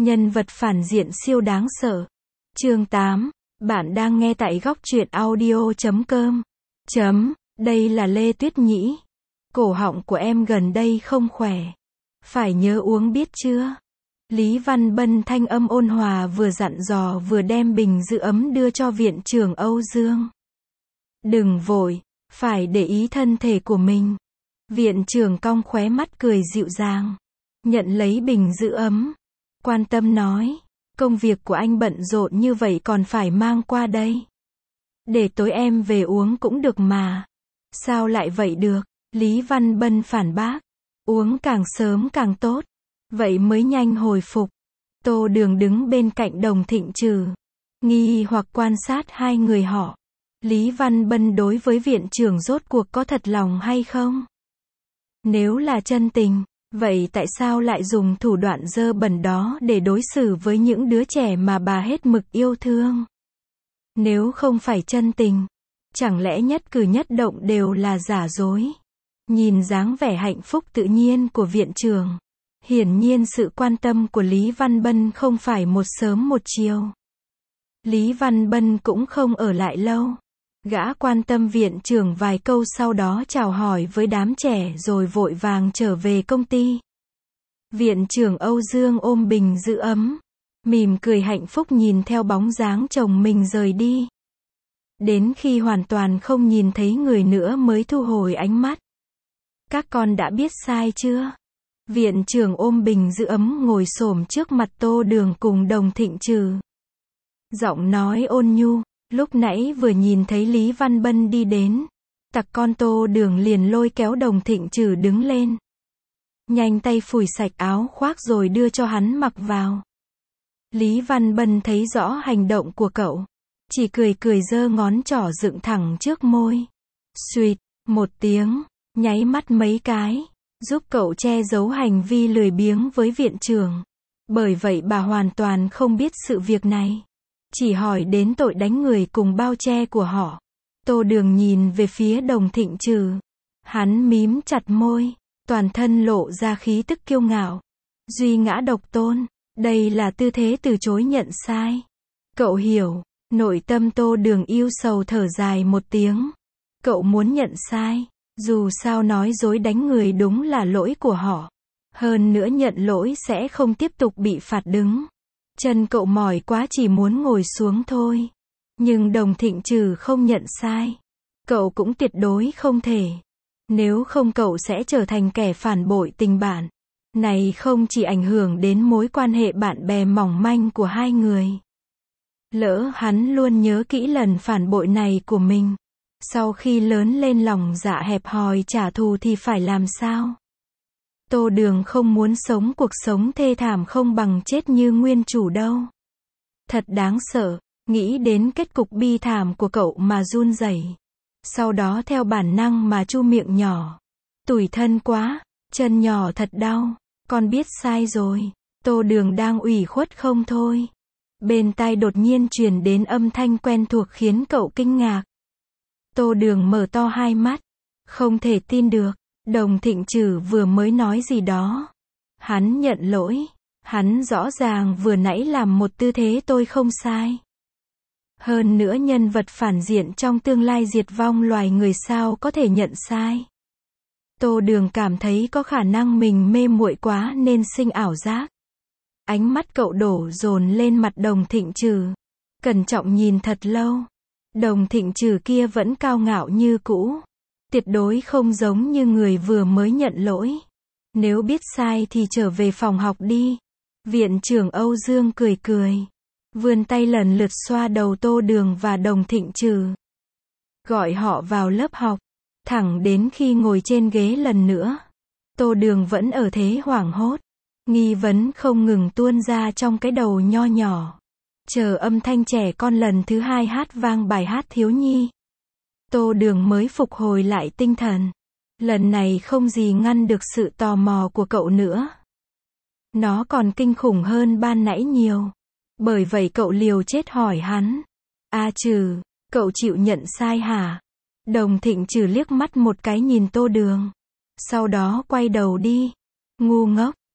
Nhân vật phản diện siêu đáng sợ. Chương 8. Bạn đang nghe tại góc truyện audio.com. Đây là Lê Tuyết Nhĩ. Cổ họng của em gần đây không khỏe. Phải nhớ uống biết chưa? Lý Văn Bân thanh âm ôn hòa vừa dặn dò vừa đem bình giữ ấm đưa cho viện trưởng Âu Dương. Đừng vội, phải để ý thân thể của mình. Viện trưởng cong khóe mắt cười dịu dàng. Nhận lấy bình giữ ấm. Quan tâm nói, công việc của anh bận rộn như vậy còn phải mang qua đây. Để tối em về uống cũng được mà. Sao lại vậy được? Lý Văn Bân phản bác. Uống càng sớm càng tốt. Vậy mới nhanh hồi phục. Tô Đường đứng bên cạnh Đồng Thịnh Trừ. Nghi hoặc quan sát hai người họ. Lý Văn Bân đối với viện trưởng rốt cuộc có thật lòng hay không? Nếu là chân tình, vậy tại sao lại dùng thủ đoạn dơ bẩn đó để đối xử với những đứa trẻ mà bà hết mực yêu thương? Nếu không phải chân tình, chẳng lẽ nhất cử nhất động đều là giả dối? Nhìn dáng vẻ hạnh phúc tự nhiên của viện trưởng, hiển nhiên sự quan tâm của Lý Văn Bân không phải một sớm một chiều. Lý Văn Bân cũng không ở lại lâu. Gã quan tâm viện trưởng vài câu sau đó chào hỏi với đám trẻ rồi vội vàng trở về công ty. Viện trưởng Âu Dương ôm bình giữ ấm, mỉm cười hạnh phúc nhìn theo bóng dáng chồng mình rời đi. Đến khi hoàn toàn không nhìn thấy người nữa mới thu hồi ánh mắt. Các con đã biết sai chưa? Viện trưởng ôm bình giữ ấm ngồi xổm trước mặt Tô Đường cùng Đồng Thịnh Trừ. Giọng nói ôn nhu. Lúc nãy vừa nhìn thấy Lý Văn Bân đi đến, tặc con Tô Đường liền lôi kéo Đồng Thịnh Trừ đứng lên. Nhanh tay phủi sạch áo khoác rồi đưa cho hắn mặc vào. Lý Văn Bân thấy rõ hành động của cậu, chỉ cười cười giơ ngón trỏ dựng thẳng trước môi. Suýt, một tiếng, nháy mắt mấy cái, giúp cậu che giấu hành vi lười biếng với viện trưởng. Bởi vậy bà hoàn toàn không biết sự việc này. Chỉ hỏi đến tội đánh người cùng bao che của họ. Tô Đường nhìn về phía Đồng Thịnh Trừ. Hắn mím chặt môi, toàn thân lộ ra khí tức kiêu ngạo. Duy ngã độc tôn, đây là tư thế từ chối nhận sai. Cậu hiểu, nội tâm Tô Đường yêu sầu thở dài một tiếng. Cậu muốn nhận sai, dù sao nói dối đánh người đúng là lỗi của họ. Hơn nữa nhận lỗi sẽ không tiếp tục bị phạt đứng. Chân cậu mỏi quá chỉ muốn ngồi xuống thôi. Nhưng Đồng Thịnh Trừ không nhận sai. Cậu cũng tuyệt đối không thể. Nếu không cậu sẽ trở thành kẻ phản bội tình bạn. Này không chỉ ảnh hưởng đến mối quan hệ bạn bè mỏng manh của hai người. Lỡ hắn luôn nhớ kỹ lần phản bội này của mình. Sau khi lớn lên lòng dạ hẹp hòi trả thù thì phải làm sao? Tô Đường không muốn sống cuộc sống thê thảm không bằng chết như nguyên chủ đâu. Thật đáng sợ, nghĩ đến kết cục bi thảm của cậu mà run rẩy. Sau đó theo bản năng mà chu miệng nhỏ. Tủi thân quá, chân nhỏ thật đau, con biết sai rồi. Tô Đường đang ủy khuất không thôi. Bên tai đột nhiên truyền đến âm thanh quen thuộc khiến cậu kinh ngạc. Tô Đường mở to hai mắt, không thể tin được. Đồng Thịnh Trừ vừa mới nói gì đó. Hắn nhận lỗi. Hắn rõ ràng vừa nãy làm một tư thế tôi không sai. Hơn nữa nhân vật phản diện trong tương lai diệt vong loài người sao có thể nhận sai. Tô Đường cảm thấy có khả năng mình mê muội quá nên sinh ảo giác. Ánh mắt cậu đổ dồn lên mặt Đồng Thịnh Trừ. Cẩn trọng nhìn thật lâu. Đồng Thịnh Trừ kia vẫn cao ngạo như cũ. Tuyệt đối không giống như người vừa mới nhận lỗi. Nếu biết sai thì trở về phòng học đi. Viện trưởng Âu Dương cười cười. Vươn tay lần lượt xoa đầu Tô Đường và Đồng Thịnh Trừ. Gọi họ vào lớp học. Thẳng đến khi ngồi trên ghế lần nữa. Tô Đường vẫn ở thế hoảng hốt. Nghi vấn không ngừng tuôn ra trong cái đầu nho nhỏ. Chờ âm thanh trẻ con lần thứ hai hát vang bài hát thiếu nhi. Tô Đường mới phục hồi lại tinh thần. Lần này không gì ngăn được sự tò mò của cậu nữa. Nó còn kinh khủng hơn ban nãy nhiều. Bởi vậy cậu liều chết hỏi hắn. Trừ, cậu chịu nhận sai hả? Đồng Thịnh Trừ liếc mắt một cái nhìn Tô Đường. Sau đó quay đầu đi. Ngu ngốc,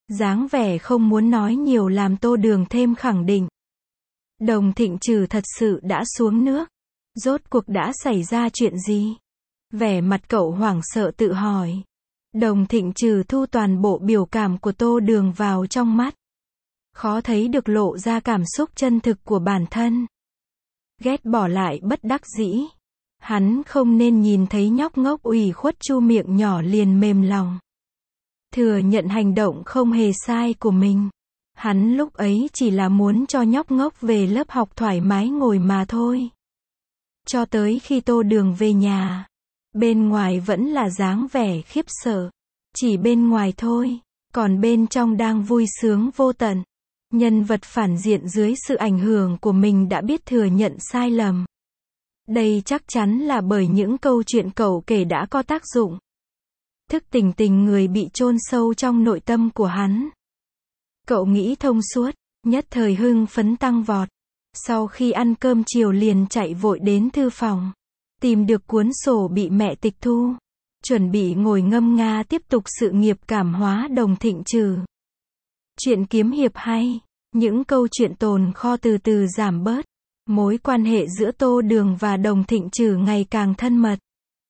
Dáng vẻ không muốn nói nhiều làm Tô Đường thêm khẳng định. Đồng Thịnh Trừ thật sự đã xuống nước. Rốt cuộc đã xảy ra chuyện gì? Vẻ mặt cậu hoảng sợ tự hỏi. Đồng Thịnh Trừ thu toàn bộ biểu cảm của Tô Đường vào trong mắt. Khó thấy được lộ ra cảm xúc chân thực của bản thân. Ghét bỏ lại bất đắc dĩ. Hắn không nên nhìn thấy nhóc ngốc ủy khuất chu miệng nhỏ liền mềm lòng. Thừa nhận hành động không hề sai của mình. Hắn lúc ấy chỉ là muốn cho nhóc ngốc về lớp học thoải mái ngồi mà thôi. Cho tới khi Tô Đường về nhà, bên ngoài vẫn là dáng vẻ khiếp sợ. Chỉ bên ngoài thôi, còn bên trong đang vui sướng vô tận. Nhân vật phản diện dưới sự ảnh hưởng của mình đã biết thừa nhận sai lầm. Đây chắc chắn là bởi những câu chuyện cậu kể đã có tác dụng. Thức tình người bị chôn sâu trong nội tâm của hắn. Cậu nghĩ thông suốt, nhất thời hưng phấn tăng vọt. Sau khi ăn cơm chiều liền chạy vội đến thư phòng. Tìm được cuốn sổ bị mẹ tịch thu. Chuẩn bị ngồi ngâm nga tiếp tục sự nghiệp cảm hóa Đồng Thịnh Trừ. Chuyện kiếm hiệp hay. Những câu chuyện tồn kho từ từ giảm bớt. Mối quan hệ giữa Tô Đường và Đồng Thịnh Trừ ngày càng thân mật.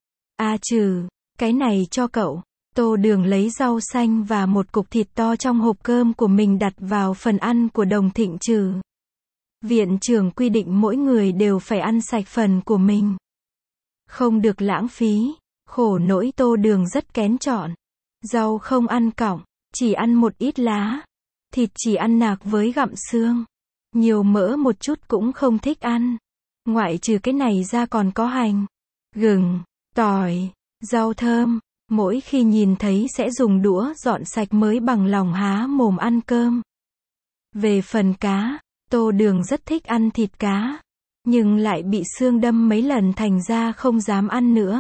Trừ, cái này cho cậu. Tô Đường lấy rau xanh và một cục thịt to trong hộp cơm của mình đặt vào phần ăn của Đồng Thịnh Trừ. Viện trưởng quy định mỗi người đều phải ăn sạch phần của mình. Không được lãng phí. Khổ nỗi Tô Đường rất kén chọn. Rau không ăn cọng, chỉ ăn một ít lá. Thịt chỉ ăn nạc với gặm xương. Nhiều mỡ một chút cũng không thích ăn. Ngoại trừ cái này ra còn có hành, gừng, tỏi, rau thơm. Mỗi khi nhìn thấy sẽ dùng đũa dọn sạch mới bằng lòng há mồm ăn cơm. Về phần cá, Tô Đường rất thích ăn thịt cá. Nhưng lại bị xương đâm mấy lần thành ra không dám ăn nữa.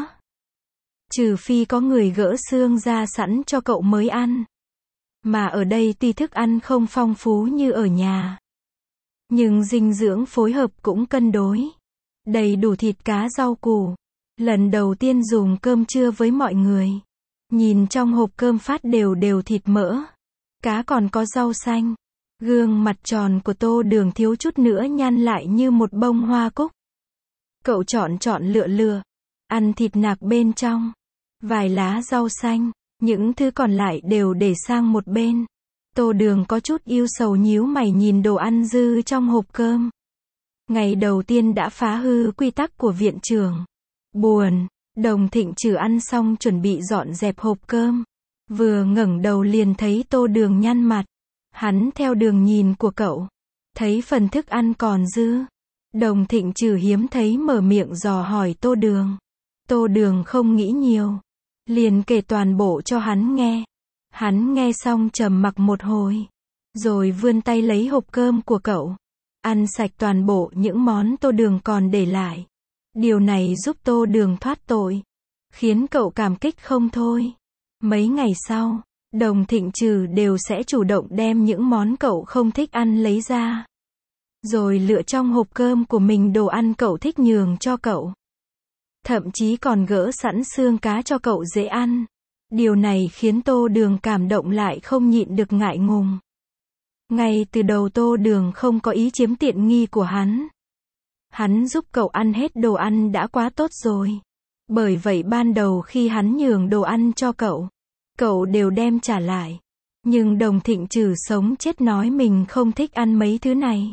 Trừ phi có người gỡ xương ra sẵn cho cậu mới ăn. Mà ở đây tuy thức ăn không phong phú như ở nhà, nhưng dinh dưỡng phối hợp cũng cân đối. Đầy đủ thịt cá rau củ. Lần đầu tiên dùng cơm trưa với mọi người. Nhìn trong hộp cơm phát đều thịt mỡ. Cá còn có rau xanh. Gương mặt tròn của Tô Đường thiếu chút nữa nhăn lại như một bông hoa cúc. Cậu chọn lựa. Ăn thịt nạc bên trong. Vài lá rau xanh. Những thứ còn lại đều để sang một bên. Tô Đường có chút yêu sầu nhíu mày nhìn đồ ăn dư trong hộp cơm. Ngày đầu tiên đã phá hư quy tắc của viện trưởng. Buồn. Đồng Thịnh Trừ ăn xong chuẩn bị dọn dẹp hộp cơm. Vừa ngẩng đầu liền thấy Tô Đường nhăn mặt. Hắn theo đường nhìn của cậu. Thấy phần thức ăn còn dư. Đồng Thịnh Trừ hiếm thấy mở miệng dò hỏi Tô Đường. Tô Đường không nghĩ nhiều. Liền kể toàn bộ cho hắn nghe. Hắn nghe xong trầm mặc một hồi. Rồi vươn tay lấy hộp cơm của cậu. Ăn sạch toàn bộ những món Tô Đường còn để lại. Điều này giúp Tô Đường thoát tội. Khiến cậu cảm kích không thôi. Mấy ngày sau, Đồng Thịnh Trừ đều sẽ chủ động đem những món cậu không thích ăn lấy ra. Rồi lựa trong hộp cơm của mình đồ ăn cậu thích nhường cho cậu. Thậm chí còn gỡ sẵn xương cá cho cậu dễ ăn. Điều này khiến Tô Đường cảm động lại không nhịn được ngại ngùng. Ngay từ đầu Tô Đường không có ý chiếm tiện nghi của hắn. Hắn giúp cậu ăn hết đồ ăn đã quá tốt rồi. Bởi vậy ban đầu khi hắn nhường đồ ăn cho cậu đều đem trả lại. Nhưng Đồng Thịnh Trừ sống chết nói mình không thích ăn mấy thứ này.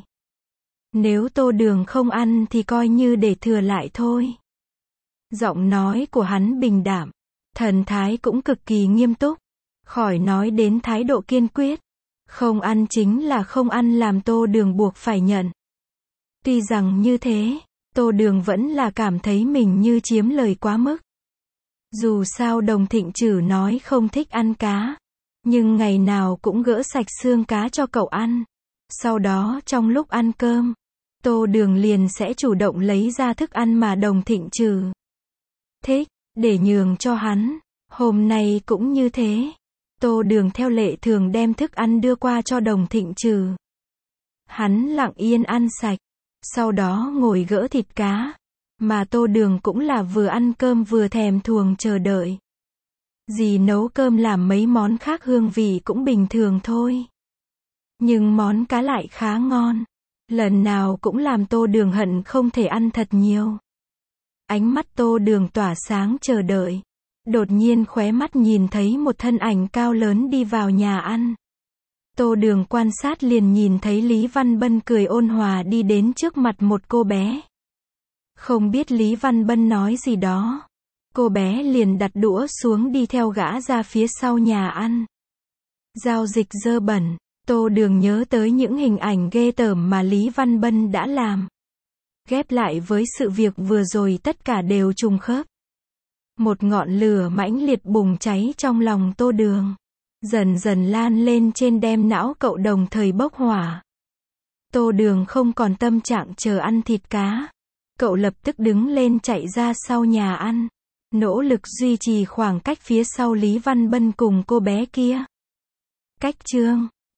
Nếu Tô Đường không ăn thì coi như để thừa lại thôi. Giọng nói của hắn bình đạm. Thần thái cũng cực kỳ nghiêm túc. Khỏi nói đến thái độ kiên quyết. Không ăn chính là không ăn làm Tô Đường buộc phải nhận. Tuy rằng như thế, Tô Đường vẫn là cảm thấy mình như chiếm lời quá mức. Dù sao Đồng Thịnh Trừ nói không thích ăn cá. Nhưng ngày nào cũng gỡ sạch xương cá cho cậu ăn. Sau đó trong lúc ăn cơm, Tô Đường liền sẽ chủ động lấy ra thức ăn mà Đồng Thịnh Trừ thích, để nhường cho hắn. Hôm nay cũng như thế. Tô Đường theo lệ thường đem thức ăn đưa qua cho Đồng Thịnh Trừ. Hắn lặng yên ăn sạch. Sau đó ngồi gỡ thịt cá. Mà Tô Đường cũng là vừa ăn cơm vừa thèm thuồng chờ đợi. Dì nấu cơm làm mấy món khác hương vị cũng bình thường thôi. Nhưng món cá lại khá ngon. Lần nào cũng làm Tô Đường hận không thể ăn thật nhiều. Ánh mắt Tô Đường tỏa sáng chờ đợi. Đột nhiên khóe mắt nhìn thấy một thân ảnh cao lớn đi vào nhà ăn. Tô Đường quan sát liền nhìn thấy Lý Văn Bân cười ôn hòa đi đến trước mặt một cô bé. Không biết Lý Văn Bân nói gì đó. Cô bé liền đặt đũa xuống đi theo gã ra phía sau nhà ăn. Giao dịch dơ bẩn. Tô Đường nhớ tới những hình ảnh ghê tởm mà Lý Văn Bân đã làm. Ghép lại với sự việc vừa rồi tất cả đều trùng khớp. Một ngọn lửa mãnh liệt bùng cháy trong lòng Tô Đường. Dần dần lan lên trên đem não cậu đồng thời bốc hỏa. Tô Đường không còn tâm trạng chờ ăn thịt cá. Cậu lập tức đứng lên chạy ra sau nhà ăn. Nỗ lực duy trì khoảng cách phía sau Lý Văn Bân cùng cô bé kia. Cách chương